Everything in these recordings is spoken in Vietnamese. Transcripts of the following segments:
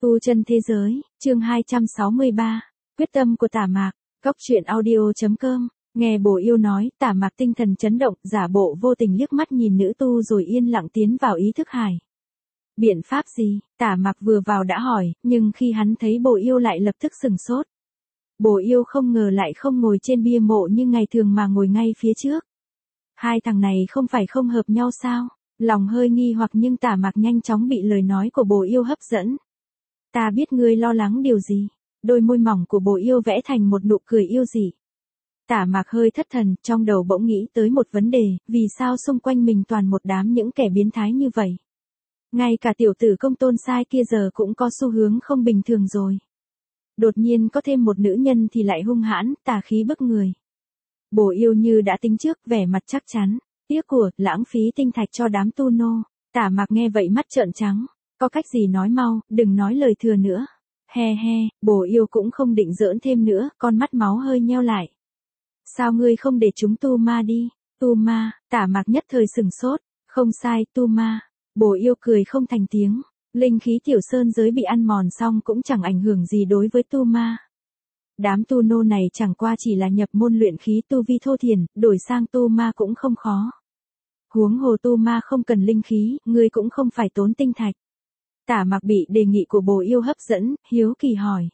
Tu chân thế giới, chương 263, quyết tâm của Tả Mạc, góc truyện audio.com, nghe Bồ Yêu nói, Tả Mạc tinh thần chấn động, giả bộ vô tình liếc mắt nhìn nữ tu rồi yên lặng tiến vào ý thức hải. Biện pháp gì? Tả Mạc vừa vào đã hỏi, nhưng khi hắn thấy Bồ Yêu lại lập tức sừng sốt. Bồ Yêu không ngờ lại không ngồi trên bia mộ như ngày thường mà ngồi ngay phía trước. Hai thằng này không phải không hợp nhau sao? Lòng hơi nghi hoặc nhưng Tả Mạc nhanh chóng bị lời nói của Bồ Yêu hấp dẫn. Ta biết ngươi lo lắng điều gì. Đôi môi mỏng của Bồ Yêu vẽ thành một nụ cười yêu dị. Tả Mạc hơi thất thần, trong đầu bỗng nghĩ tới một vấn đề, vì sao xung quanh mình toàn một đám những kẻ biến thái như vậy. Ngay cả tiểu tử Công Tôn Sai kia giờ cũng có xu hướng không bình thường rồi. Đột nhiên có thêm một nữ nhân thì lại hung hãn, tà khí bức người. Bồ Yêu như đã tính trước, vẻ mặt chắc chắn. Tiếc của, lãng phí tinh thạch cho đám tu nô. Tả Mạc nghe vậy mắt trợn trắng. Có cách gì nói mau, đừng nói lời thừa nữa. He he, Bồ Yêu cũng không định giỡn thêm nữa, con mắt máu hơi nheo lại. Sao ngươi không để chúng tu ma đi? Tu ma? Tả Mạc nhất thời sửng sốt. Không sai, tu ma. Bồ Yêu cười không thành tiếng. Linh khí tiểu sơn giới bị ăn mòn xong cũng chẳng ảnh hưởng gì đối với tu ma. Đám tu nô này chẳng qua chỉ là nhập môn luyện khí tu vi thô thiển, đổi sang tu ma cũng không khó. Huống hồ tu ma không cần linh khí, ngươi cũng không phải tốn tinh thạch. Tả Mạc bị đề nghị của Bồ Yêu hấp dẫn, hiếu kỳ hỏi.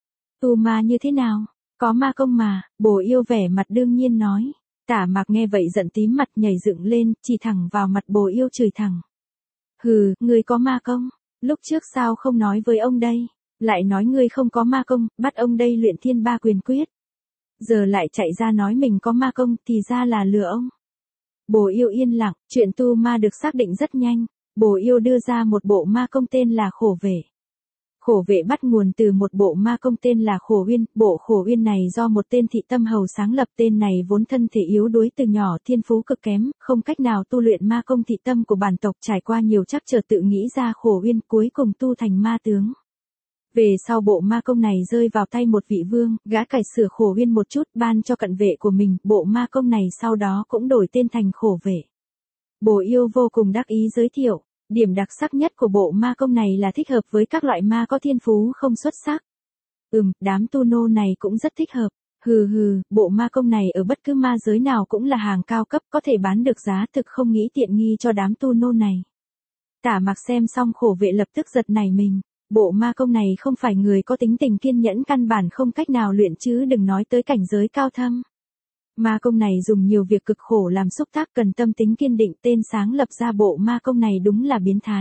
Tu ma như thế nào? Có ma công mà, Bồ Yêu vẻ mặt đương nhiên nói. Tả Mạc nghe vậy giận tím mặt nhảy dựng lên, chỉ thẳng vào mặt Bồ Yêu chửi thẳng. Hừ, ngươi có ma công? Lúc trước sao không nói với ông đây? Lại nói ngươi không có ma công, bắt ông đây luyện thiên ba quyền quyết. Giờ lại chạy ra nói mình có ma công, thì ra là lừa ông. Bồ Yêu yên lặng, chuyện tu ma được xác định rất nhanh. Bồ Yêu đưa ra một bộ ma công tên là Khổ Vệ. Khổ Vệ bắt nguồn từ một bộ ma công tên là Khổ Uyên. Bộ Khổ Uyên này do một tên thị tâm hầu sáng lập. Tên này vốn thân thể yếu đuối từ nhỏ, thiên phú cực kém, không cách nào tu luyện ma công thị tâm của bản tộc, trải qua nhiều trắc trở tự nghĩ ra Khổ Uyên, cuối cùng tu thành ma tướng. Về sau bộ ma công này rơi vào tay một vị vương, gã cải sửa Khổ Uyên một chút, ban cho cận vệ của mình. Bộ ma công này sau đó cũng đổi tên thành Khổ Vệ. Bồ Yêu vô cùng đắc ý giới thiệu. Điểm đặc sắc nhất của bộ ma công này là thích hợp với các loại ma có thiên phú không xuất sắc. Đám tu nô này cũng rất thích hợp. Hừ hừ, bộ ma công này ở bất cứ ma giới nào cũng là hàng cao cấp, có thể bán được giá thực, không nghĩ tiện nghi cho đám tu nô này. Tả Mạc xem xong Khổ Vệ lập tức giật nảy mình. Bộ ma công này không phải người có tính tình kiên nhẫn căn bản không cách nào luyện chứ đừng nói tới cảnh giới cao thâm. Ma công này dùng nhiều việc cực khổ làm xúc tác, cần tâm tính kiên định. Tên sáng lập ra bộ ma công này đúng là biến thái.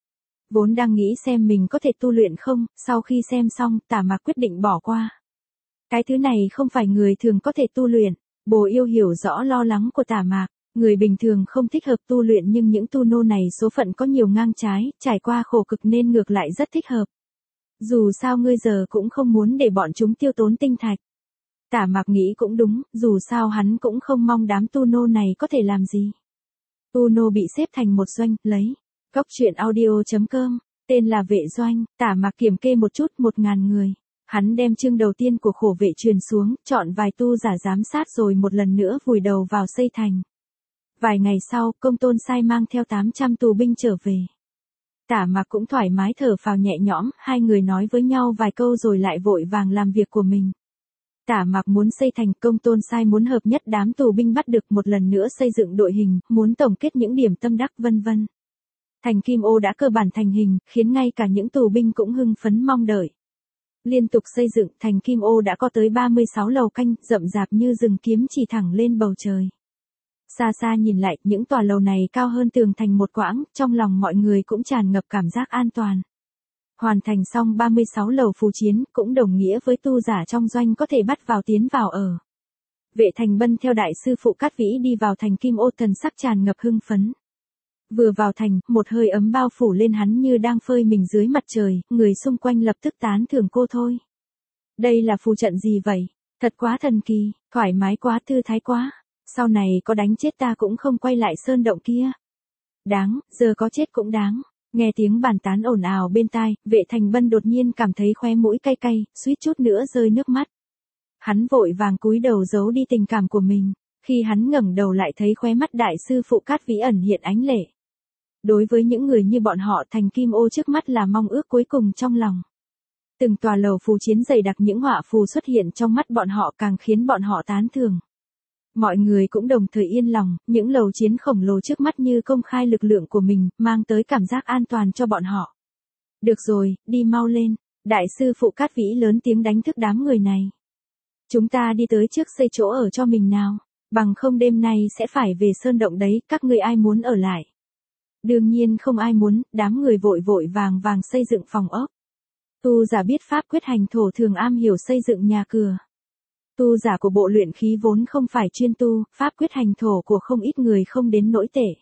Vốn đang nghĩ xem mình có thể tu luyện không, sau khi xem xong, Tả Mạc quyết định bỏ qua. Cái thứ này không phải người thường có thể tu luyện. Bồ Yêu hiểu rõ lo lắng của Tả Mạc. Người bình thường không thích hợp tu luyện, nhưng những tu nô này số phận có nhiều ngang trái, trải qua khổ cực nên ngược lại rất thích hợp. Dù sao ngươi giờ cũng không muốn để bọn chúng tiêu tốn tinh thạch. Tả Mạc nghĩ cũng đúng, dù sao hắn cũng không mong đám tu nô này có thể làm gì. Tu nô bị xếp thành một doanh, lấy. Góc truyện audio.com, tên là Vệ Doanh. Tả Mạc kiểm kê một chút, 1000 người. Hắn đem chương đầu tiên của Khổ Vệ truyền xuống, chọn vài tu giả giám sát rồi một lần nữa vùi đầu vào xây thành. Vài ngày sau, Công Tôn Sai mang theo 800 tù binh trở về. Tả Mạc cũng thoải mái thở phào nhẹ nhõm, hai người nói với nhau vài câu rồi lại vội vàng làm việc của mình. Tả Mạc muốn xây thành, Công Tôn Sai muốn hợp nhất đám tù binh bắt được, một lần nữa xây dựng đội hình, muốn tổng kết những điểm tâm đắc vân vân. Thành Kim Ô đã cơ bản thành hình, khiến ngay cả những tù binh cũng hưng phấn mong đợi. Liên tục xây dựng, thành Kim Ô đã có tới 36 lầu canh, rậm rạp như rừng kiếm chỉ thẳng lên bầu trời. Xa xa nhìn lại, những tòa lầu này cao hơn tường thành một quãng, trong lòng mọi người cũng tràn ngập cảm giác an toàn. Hoàn thành xong 36 lầu phù chiến, cũng đồng nghĩa với tu giả trong doanh có thể bắt vào tiến vào ở. Vệ Thành Bân theo đại sư phụ Cát Vĩ đi vào thành Kim Ô, thần sắc tràn ngập hưng phấn. Vừa vào thành, một hơi ấm bao phủ lên hắn như đang phơi mình dưới mặt trời, người xung quanh lập tức tán thưởng cô thôi. Đây là phù trận gì vậy? Thật quá thần kỳ, thoải mái quá, thư thái quá. Sau này có đánh chết ta cũng không quay lại sơn động kia. Đáng, giờ có chết cũng đáng. Nghe tiếng bàn tán ồn ào bên tai, Vệ Thành Bân đột nhiên cảm thấy khóe mũi cay cay, suýt chút nữa rơi nước mắt. Hắn vội vàng cúi đầu giấu đi tình cảm của mình. Khi hắn ngẩng đầu lại thấy khóe mắt đại sư phụ Cát Vĩ ẩn hiện ánh lệ. Đối với những người như bọn họ, thành Kim Ô trước mắt là mong ước cuối cùng trong lòng. Từng tòa lầu phù chiến dày đặc những họa phù xuất hiện trong mắt bọn họ càng khiến bọn họ tán thưởng. Mọi người cũng đồng thời yên lòng, những lầu chiến khổng lồ trước mắt như công khai lực lượng của mình, mang tới cảm giác an toàn cho bọn họ. Được rồi, đi mau lên, đại sư phụ Cát Vĩ lớn tiếng đánh thức đám người này. Chúng ta đi tới trước xây chỗ ở cho mình nào, bằng không đêm nay sẽ phải về sơn động đấy, các ngươi ai muốn ở lại. Đương nhiên không ai muốn, đám người vội vội vàng vàng xây dựng phòng ốc. Tu giả biết pháp quyết hành thổ thường am hiểu xây dựng nhà cửa. Tu giả của bộ luyện khí vốn không phải chuyên tu, pháp quyết hành thổ của không ít người không đến nỗi tệ.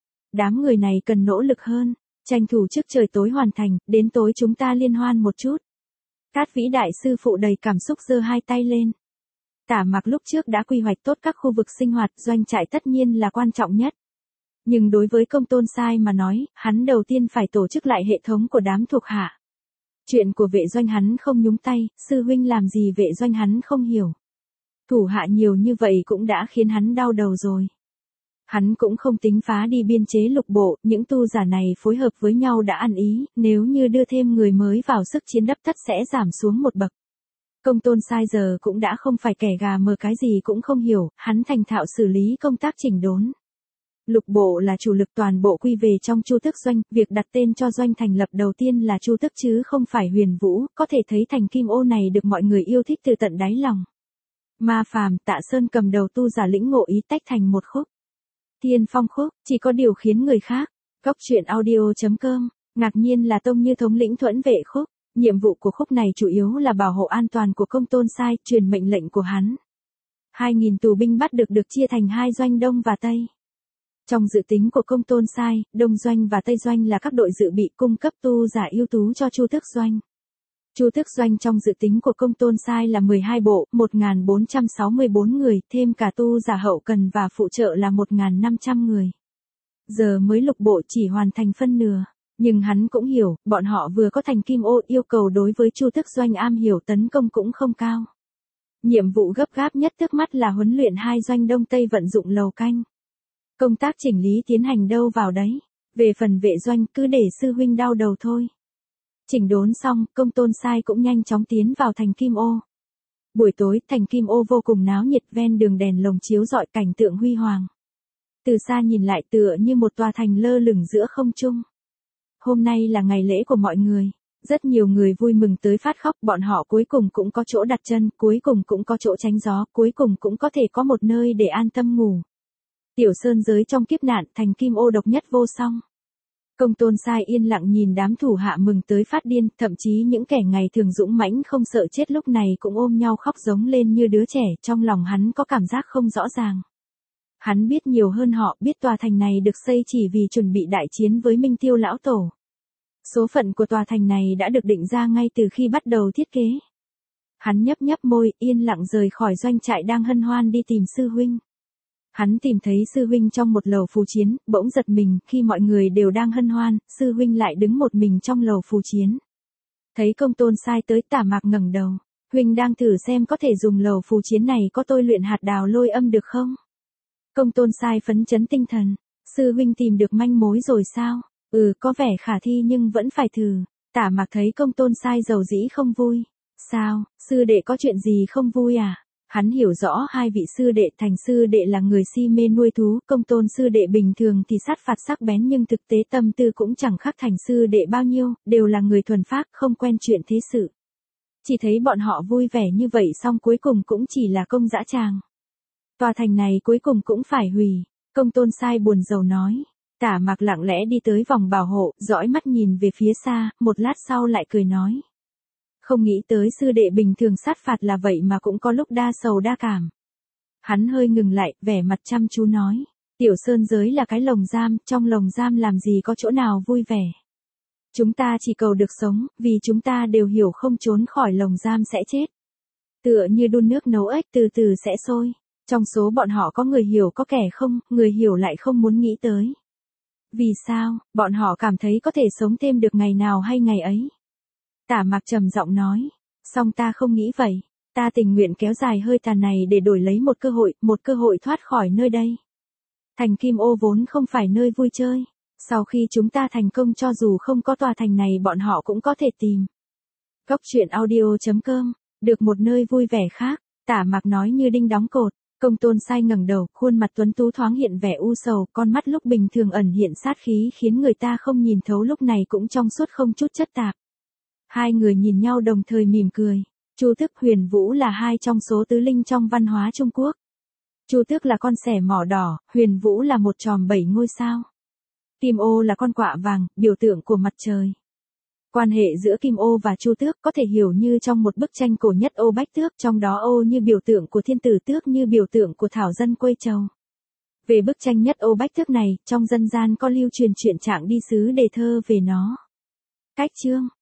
Đám người này cần nỗ lực hơn, tranh thủ trước trời tối hoàn thành, đến tối chúng ta liên hoan một chút. Cát Vĩ đại sư phụ đầy cảm xúc giơ hai tay lên. Tả Mạc lúc trước đã quy hoạch tốt các khu vực sinh hoạt, doanh trại tất nhiên là quan trọng nhất. Nhưng đối với Công Tôn Sai mà nói, hắn đầu tiên phải tổ chức lại hệ thống của đám thuộc hạ. Chuyện của vệ doanh hắn không nhúng tay, sư huynh làm gì vệ doanh hắn không hiểu. Thủ hạ nhiều như vậy cũng đã khiến hắn đau đầu rồi. Hắn cũng không tính phá đi biên chế lục bộ, những tu giả này phối hợp với nhau đã ăn ý, nếu như đưa thêm người mới vào sức chiến đắp thất sẽ giảm xuống một bậc. Công Tôn Sai giờ cũng đã không phải kẻ gà mờ cái gì cũng không hiểu, hắn thành thạo xử lý công tác chỉnh đốn. Lục bộ là chủ lực toàn bộ quy về trong Chu Tước Doanh, việc đặt tên cho doanh thành lập đầu tiên là Chu Tước chứ không phải Huyền Vũ, có thể thấy thành kim ô này được mọi người yêu thích từ tận đáy lòng. Ma Phàm, Tạ Sơn cầm đầu tu giả lĩnh ngộ ý tách thành một khúc. Tiên Phong khúc, chỉ có điều khiến người khác. Góc truyện audio.com, ngạc nhiên là Tông Như thống lĩnh Thuẫn Vệ khúc. Nhiệm vụ của khúc này chủ yếu là bảo hộ an toàn của Công Tôn Sai, truyền mệnh lệnh của hắn. 2.000 tù binh bắt được chia thành hai doanh Đông và Tây. Trong dự tính của Công Tôn Sai, Đông Doanh và Tây Doanh là các đội dự bị cung cấp tu giả ưu tú cho Chu Tước Doanh. Chu Tước Doanh trong dự tính của Công Tôn Sai là 12 bộ, 1.464 người, thêm cả tu giả hậu cần và phụ trợ là 1.500 người. Giờ mới lục bộ chỉ hoàn thành phân nửa, nhưng hắn cũng hiểu, bọn họ vừa có thành kim ô, yêu cầu đối với Chu Tước Doanh am hiểu tấn công cũng không cao. Nhiệm vụ gấp gáp nhất trước mắt là huấn luyện hai doanh Đông Tây vận dụng lầu canh. Công tác chỉnh lý tiến hành đâu vào đấy, về phần vệ doanh cứ để sư huynh đau đầu thôi. Chỉnh đốn xong, Công Tôn Sai cũng nhanh chóng tiến vào thành kim ô. Buổi tối, thành kim ô vô cùng náo nhiệt, ven đường đèn lồng chiếu rọi cảnh tượng huy hoàng. Từ xa nhìn lại tựa như một tòa thành lơ lửng giữa không trung. Hôm nay là ngày lễ của mọi người. Rất nhiều người vui mừng tới phát khóc, bọn họ cuối cùng cũng có chỗ đặt chân, cuối cùng cũng có chỗ tránh gió, cuối cùng cũng có thể có một nơi để an tâm ngủ. Tiểu Sơn giới trong kiếp nạn, thành kim ô độc nhất vô song. Công Tôn Sai yên lặng nhìn đám thủ hạ mừng tới phát điên, thậm chí những kẻ ngày thường dũng mãnh không sợ chết lúc này cũng ôm nhau khóc giống lên như đứa trẻ, trong lòng hắn có cảm giác không rõ ràng. Hắn biết nhiều hơn họ, biết tòa thành này được xây chỉ vì chuẩn bị đại chiến với Minh Tiêu lão tổ. Số phận của tòa thành này đã được định ra ngay từ khi bắt đầu thiết kế. Hắn nhấp nhấp môi, yên lặng rời khỏi doanh trại đang hân hoan đi tìm sư huynh. Hắn tìm thấy sư huynh trong một lầu phù chiến, bỗng giật mình, khi mọi người đều đang hân hoan, sư huynh lại đứng một mình trong lầu phù chiến. Thấy Công Tôn Sai tới, Tả Mạc ngẩng đầu, huynh đang thử xem có thể dùng lầu phù chiến này có tôi luyện hạt đào lôi âm được không? Công Tôn Sai phấn chấn tinh thần, sư huynh tìm được manh mối rồi sao? Có vẻ khả thi nhưng vẫn phải thử. Tả Mạc thấy Công Tôn Sai dầu dĩ không vui. Sao, sư đệ có chuyện gì không vui à? Hắn hiểu rõ hai vị sư đệ, Thành sư đệ là người si mê nuôi thú, Công Tôn sư đệ bình thường thì sát phạt sắc bén nhưng thực tế tâm tư cũng chẳng khác Thành sư đệ bao nhiêu, đều là người thuần phác, không quen chuyện thế sự. Chỉ thấy bọn họ vui vẻ như vậy xong cuối cùng cũng chỉ là công dã tràng. Tòa thành này cuối cùng cũng phải hủy, Công Tôn Sai buồn rầu nói. Tả Mạc lặng lẽ đi tới vòng bảo hộ, dõi mắt nhìn về phía xa, một lát sau lại cười nói. Không nghĩ tới sư đệ bình thường sát phạt là vậy mà cũng có lúc đa sầu đa cảm. Hắn hơi ngừng lại, vẻ mặt chăm chú nói. Tiểu Sơn giới là cái lồng giam, trong lồng giam làm gì có chỗ nào vui vẻ. Chúng ta chỉ cầu được sống, vì chúng ta đều hiểu không trốn khỏi lồng giam sẽ chết. Tựa như đun nước nấu ếch từ từ sẽ sôi. Trong số bọn họ có người hiểu có kẻ không, người hiểu lại không muốn nghĩ tới. Vì sao, bọn họ cảm thấy có thể sống thêm được ngày nào hay ngày ấy. Tả Mạc trầm giọng nói, song ta không nghĩ vậy, ta tình nguyện kéo dài hơi tàn này để đổi lấy một cơ hội thoát khỏi nơi đây. Thành Kim Ô vốn không phải nơi vui chơi, sau khi chúng ta thành công cho dù không có tòa thành này bọn họ cũng có thể tìm. Góc truyện audio.com, được một nơi vui vẻ khác, Tả Mạc nói như đinh đóng cột. Công Tôn Sai ngẩng đầu, khuôn mặt tuấn tú thoáng hiện vẻ u sầu, con mắt lúc bình thường ẩn hiện sát khí khiến người ta không nhìn thấu, lúc này cũng trong suốt không chút chất tạp. Hai người nhìn nhau đồng thời mỉm cười. Chu Tước, Huyền Vũ là hai trong số tứ linh trong văn hóa Trung Quốc. Chu Tước là con sẻ mỏ đỏ, Huyền Vũ là một chòm 7 ngôi sao. Kim ô là con quạ vàng, biểu tượng của mặt trời. Quan hệ giữa Kim ô và Chu Tước có thể hiểu như trong một bức tranh cổ nhất ô bách tước, trong đó ô như biểu tượng của thiên tử, tước như biểu tượng của thảo dân quê trầu. Về bức tranh nhất ô bách tước này, trong dân gian có lưu truyền chuyện Trạng Đi Sứ đề thơ về nó. Cách chương